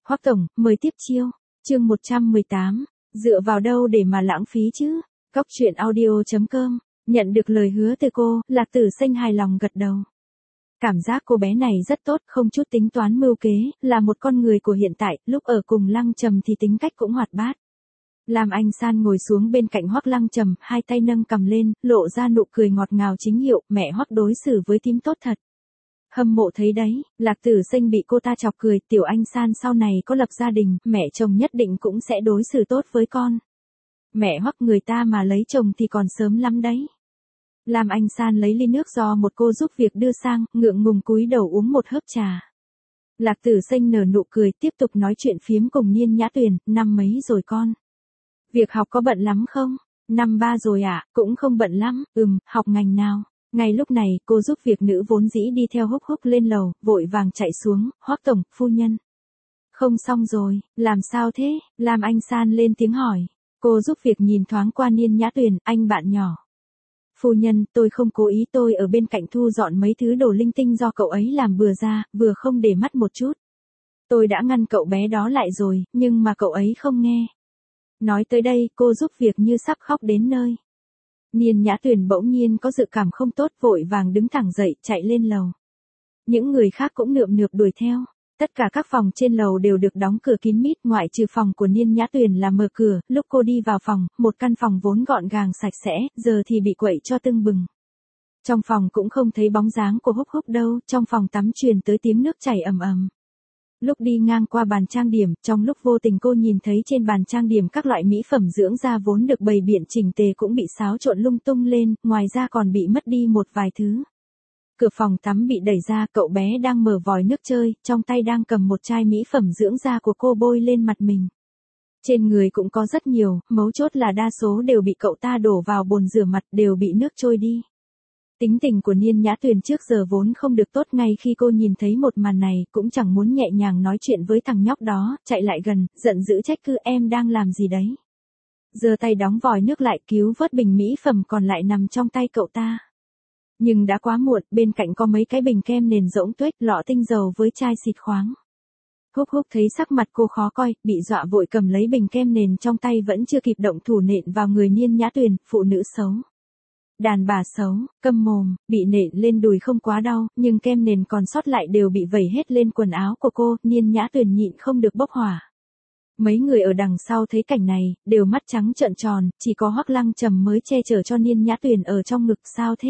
Hoắc tổng, mời tiếp chiêu. Chương 118, dựa vào đâu để mà lãng phí chứ? Cóc truyện audio.com, nhận được lời hứa từ cô, Lạc Tử Xanh hài lòng gật đầu. Cảm giác cô bé này rất tốt, không chút tính toán mưu kế, là một con người của hiện tại, lúc ở cùng Lăng Trầm thì tính cách cũng hoạt bát. Lam Anh San ngồi xuống bên cạnh Hoắc Lăng Trầm, hai tay nâng cầm lên, lộ ra nụ cười ngọt ngào chính hiệu, mẹ Hoắc đối xử với thím tốt thật. Hâm mộ thấy đấy, Lạc Tử Xanh bị cô ta chọc cười, tiểu anh San sau này có lập gia đình, mẹ chồng nhất định cũng sẽ đối xử tốt với con. Mẹ Hoắc người ta mà lấy chồng thì còn sớm lắm đấy. Lam Anh San lấy ly nước do một cô giúp việc đưa sang, ngượng ngùng cúi đầu uống một hớp trà. Lạc Tử Xanh nở nụ cười, tiếp tục nói chuyện phiếm cùng Niên Nhã Tuyền, năm mấy rồi con? Việc học có bận lắm không? Năm ba rồi ạ, cũng không bận lắm, học ngành nào? Ngay lúc này, cô giúp việc nữ vốn dĩ đi theo Húc Húc lên lầu, vội vàng chạy xuống, Hoắc tổng, phu nhân. Không xong rồi, làm sao thế? Lam Anh San lên tiếng hỏi. Cô giúp việc nhìn thoáng qua Niên Nhã Tuyền, anh bạn nhỏ. Phu nhân, tôi không cố ý, tôi ở bên cạnh thu dọn mấy thứ đồ linh tinh do cậu ấy làm bừa ra, vừa không để mắt một chút. Tôi đã ngăn cậu bé đó lại rồi, nhưng mà cậu ấy không nghe. Nói tới đây, cô giúp việc như sắp khóc đến nơi. Niên Nhã Tuyền bỗng nhiên có dự cảm không tốt, vội vàng đứng thẳng dậy, chạy lên lầu. Những người khác cũng nườm nượp đuổi theo. Tất cả các phòng trên lầu đều được đóng cửa kín mít, ngoại trừ phòng của Niên Nhã Tuyền là mở cửa. Lúc cô đi vào phòng, một căn phòng vốn gọn gàng sạch sẽ, giờ thì bị quậy cho tưng bừng. Trong phòng cũng không thấy bóng dáng của Húc Húc đâu, trong phòng tắm truyền tới tiếng nước chảy ầm ầm. Lúc đi ngang qua bàn trang điểm, trong lúc vô tình cô nhìn thấy trên bàn trang điểm các loại mỹ phẩm dưỡng da vốn được bày biện chỉnh tề cũng bị xáo trộn lung tung lên, ngoài ra còn bị mất đi một vài thứ. Cửa phòng tắm bị đẩy ra, cậu bé đang mở vòi nước chơi, trong tay đang cầm một chai mỹ phẩm dưỡng da của cô bôi lên mặt mình. Trên người cũng có rất nhiều, mấu chốt là đa số đều bị cậu ta đổ vào bồn rửa mặt, đều bị nước trôi đi. Tính tình của Niên Nhã Tuyền trước giờ vốn không được tốt, ngay khi cô nhìn thấy một màn này, cũng chẳng muốn nhẹ nhàng nói chuyện với thằng nhóc đó, chạy lại gần, giận dữ trách cứ, em đang làm gì đấy? Giơ tay đóng vòi nước lại, cứu vớt bình mỹ phẩm còn lại nằm trong tay cậu ta. Nhưng đã quá muộn, bên cạnh có mấy cái bình kem nền rỗng tuếch, lọ tinh dầu với chai xịt khoáng. Húc Húc thấy sắc mặt cô khó coi, bị dọa vội cầm lấy bình kem nền trong tay, vẫn chưa kịp động thủ nện vào người Niên Nhã Tuyền, phụ nữ xấu. Đàn bà xấu, câm mồm, bị nện lên đùi không quá đau, nhưng kem nền còn sót lại đều bị vẩy hết lên quần áo của cô, Niên Nhã Tuyền nhịn không được bốc hỏa. Mấy người ở đằng sau thấy cảnh này, đều mắt trắng trợn tròn, chỉ có Hoắc Lăng Trầm mới che chở cho Niên Nhã Tuyền ở trong ngực, sao thế?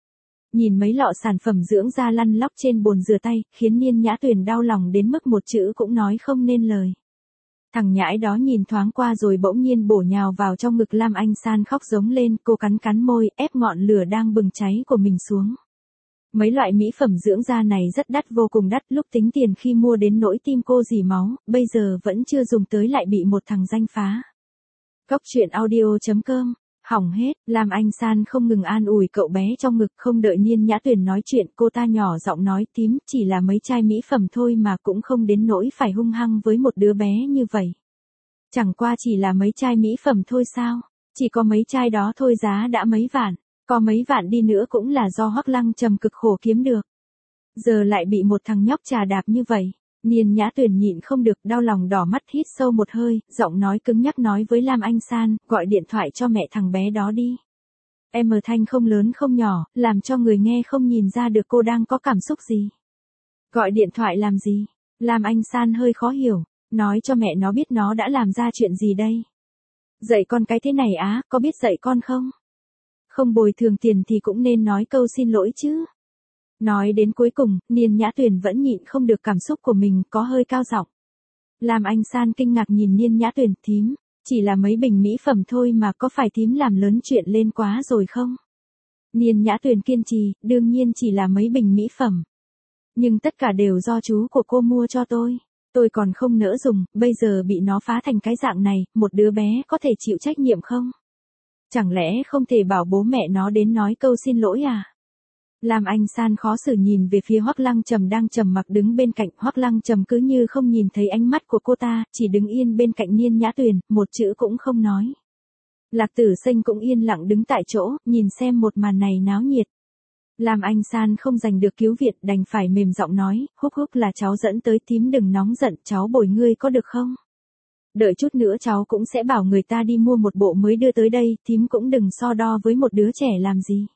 Nhìn mấy lọ sản phẩm dưỡng da lăn lóc trên bồn rửa tay, khiến Niên Nhã Tuyền đau lòng đến mức một chữ cũng nói không nên lời. Thằng nhãi đó nhìn thoáng qua rồi bỗng nhiên bổ nhào vào trong ngực Lam Anh San, khóc giống lên, cô cắn cắn môi, ép ngọn lửa đang bừng cháy của mình xuống. Mấy loại mỹ phẩm dưỡng da này rất đắt, vô cùng đắt, lúc tính tiền khi mua đến nỗi tim cô rỉ máu, bây giờ vẫn chưa dùng tới lại bị một thằng danh phá. Cóc truyện audio.com, hỏng hết, Lam Anh San không ngừng an ủi cậu bé trong ngực, không đợi Niên Nhã Tuyền nói chuyện, cô ta nhỏ giọng nói, tím, chỉ là mấy chai mỹ phẩm thôi mà, cũng không đến nỗi phải hung hăng với một đứa bé như vậy. Chẳng qua chỉ là mấy chai mỹ phẩm thôi sao? Chỉ có mấy chai đó thôi giá đã mấy vạn, có mấy vạn đi nữa cũng là do Hoắc Lăng Trầm cực khổ kiếm được. Giờ lại bị một thằng nhóc chà đạp như vậy. Niên Nhã Tuyền nhịn không được, đau lòng đỏ mắt, hít sâu một hơi, giọng nói cứng nhắc nói với Lam Anh San, gọi điện thoại cho mẹ thằng bé đó đi. Em ở thanh không lớn không nhỏ, làm cho người nghe không nhìn ra được cô đang có cảm xúc gì. Gọi điện thoại làm gì? Lam Anh San hơi khó hiểu, nói cho mẹ nó biết nó đã làm ra chuyện gì đây. Dạy con cái thế này á, có biết dạy con không? Không bồi thường tiền thì cũng nên nói câu xin lỗi chứ. Nói đến cuối cùng, Niên Nhã Tuyền vẫn nhịn không được cảm xúc của mình, có hơi cao giọng. Lam Anh San kinh ngạc nhìn Niên Nhã Tuyền, thím, chỉ là mấy bình mỹ phẩm thôi mà, có phải thím làm lớn chuyện lên quá rồi không? Niên Nhã Tuyền kiên trì, đương nhiên chỉ là mấy bình mỹ phẩm. Nhưng tất cả đều do chú của cô mua cho tôi còn không nỡ dùng, bây giờ bị nó phá thành cái dạng này, một đứa bé có thể chịu trách nhiệm không? Chẳng lẽ không thể bảo bố mẹ nó đến nói câu xin lỗi à? Lam Anh San khó xử nhìn về phía Hoắc Lăng Trầm đang trầm mặc đứng bên cạnh, Hoắc Lăng Trầm cứ như không nhìn thấy ánh mắt của cô ta, chỉ đứng yên bên cạnh Niên Nhã Tuyền, một chữ cũng không nói. Lạc Tử Xanh cũng yên lặng đứng tại chỗ, nhìn xem một màn này náo nhiệt. Lam Anh San không giành được cứu viện đành phải mềm giọng nói, Húc Húc là cháu dẫn tới, thím đừng nóng giận, cháu bồi ngươi có được không? Đợi chút nữa cháu cũng sẽ bảo người ta đi mua một bộ mới đưa tới đây, thím cũng đừng so đo với một đứa trẻ làm gì.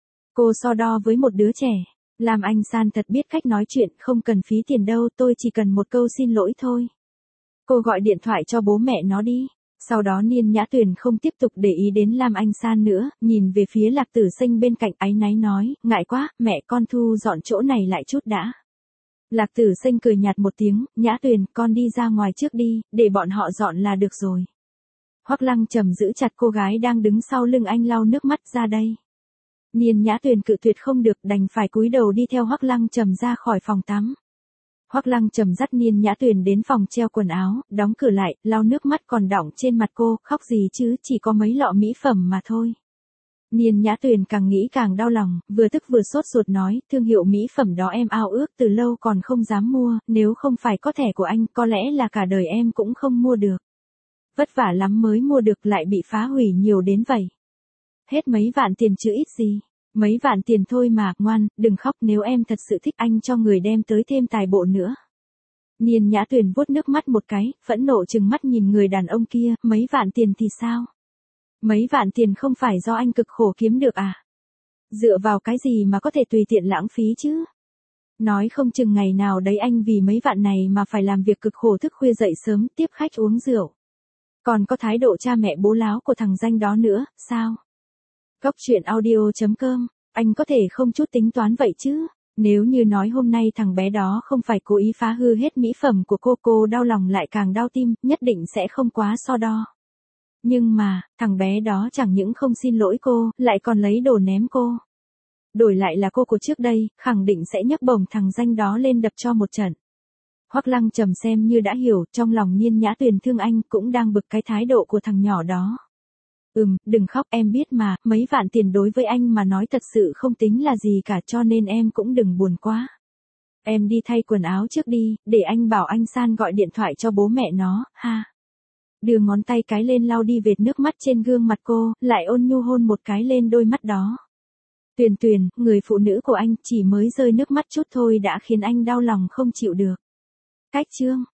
Cô so đo với một đứa trẻ. Lam Anh San thật biết cách nói chuyện, không cần phí tiền đâu, tôi chỉ cần một câu xin lỗi thôi. Cô gọi điện thoại cho bố mẹ nó đi. Sau đó Niên Nhã Tuyền không tiếp tục để ý đến Lam Anh San nữa, nhìn về phía Lạc Tử Xanh bên cạnh áy náy nói, ngại quá, mẹ con thu dọn chỗ này lại chút đã. Lạc Tử Xanh cười nhạt một tiếng, Nhã Tuyền, con đi ra ngoài trước đi, để bọn họ dọn là được rồi. Hoắc Lăng Trầm giữ chặt cô gái đang đứng sau lưng anh lau nước mắt ra đây. Niên Nhã Tuyền cự tuyệt không được đành phải cúi đầu đi theo Hoắc Lăng Trầm ra khỏi phòng tắm. Hoắc Lăng Trầm dắt Niên Nhã Tuyền đến phòng treo quần áo, đóng cửa lại, lau nước mắt còn đọng trên mặt cô, khóc gì chứ, chỉ có mấy lọ mỹ phẩm mà thôi. Niên Nhã Tuyền càng nghĩ càng đau lòng, vừa tức vừa sốt ruột nói, thương hiệu mỹ phẩm đó em ao ước từ lâu còn không dám mua, nếu không phải có thẻ của anh, có lẽ là cả đời em cũng không mua được. Vất vả lắm mới mua được lại bị phá hủy nhiều đến vậy. Hết mấy vạn tiền chứ ít gì. Mấy vạn tiền thôi mà, ngoan, đừng khóc, nếu em thật sự thích anh cho người đem tới thêm tài bộ nữa. Niên Nhã Tuyền vuốt nước mắt một cái, phẫn nộ trừng mắt nhìn người đàn ông kia, mấy vạn tiền thì sao? Mấy vạn tiền không phải do anh cực khổ kiếm được à? Dựa vào cái gì mà có thể tùy tiện lãng phí chứ? Nói không chừng ngày nào đấy anh vì mấy vạn này mà phải làm việc cực khổ thức khuya dậy sớm tiếp khách uống rượu. Còn có thái độ cha mẹ bố láo của thằng danh đó nữa, sao? Góc truyện audio.com, anh có thể không chút tính toán vậy chứ? Nếu như nói hôm nay thằng bé đó không phải cố ý phá hư hết mỹ phẩm của cô đau lòng lại càng đau tim, nhất định sẽ không quá so đo. Nhưng mà, thằng bé đó chẳng những không xin lỗi cô, lại còn lấy đồ ném cô. Đổi lại là cô trước đây, khẳng định sẽ nhấc bổng thằng danh đó lên đập cho một trận. Hoắc Lăng Trầm xem như đã hiểu, trong lòng Niên Nhã Tuyền thương anh cũng đang bực cái thái độ của thằng nhỏ đó. Đừng khóc, em biết mà, mấy vạn tiền đối với anh mà nói thật sự không tính là gì cả, cho nên em cũng đừng buồn quá. Em đi thay quần áo trước đi, để anh bảo anh San gọi điện thoại cho bố mẹ nó, ha. Đưa ngón tay cái lên lau đi vệt nước mắt trên gương mặt cô, lại ôn nhu hôn một cái lên đôi mắt đó. Tuyền Tuyền, người phụ nữ của anh, chỉ mới rơi nước mắt chút thôi đã khiến anh đau lòng không chịu được. Cách chương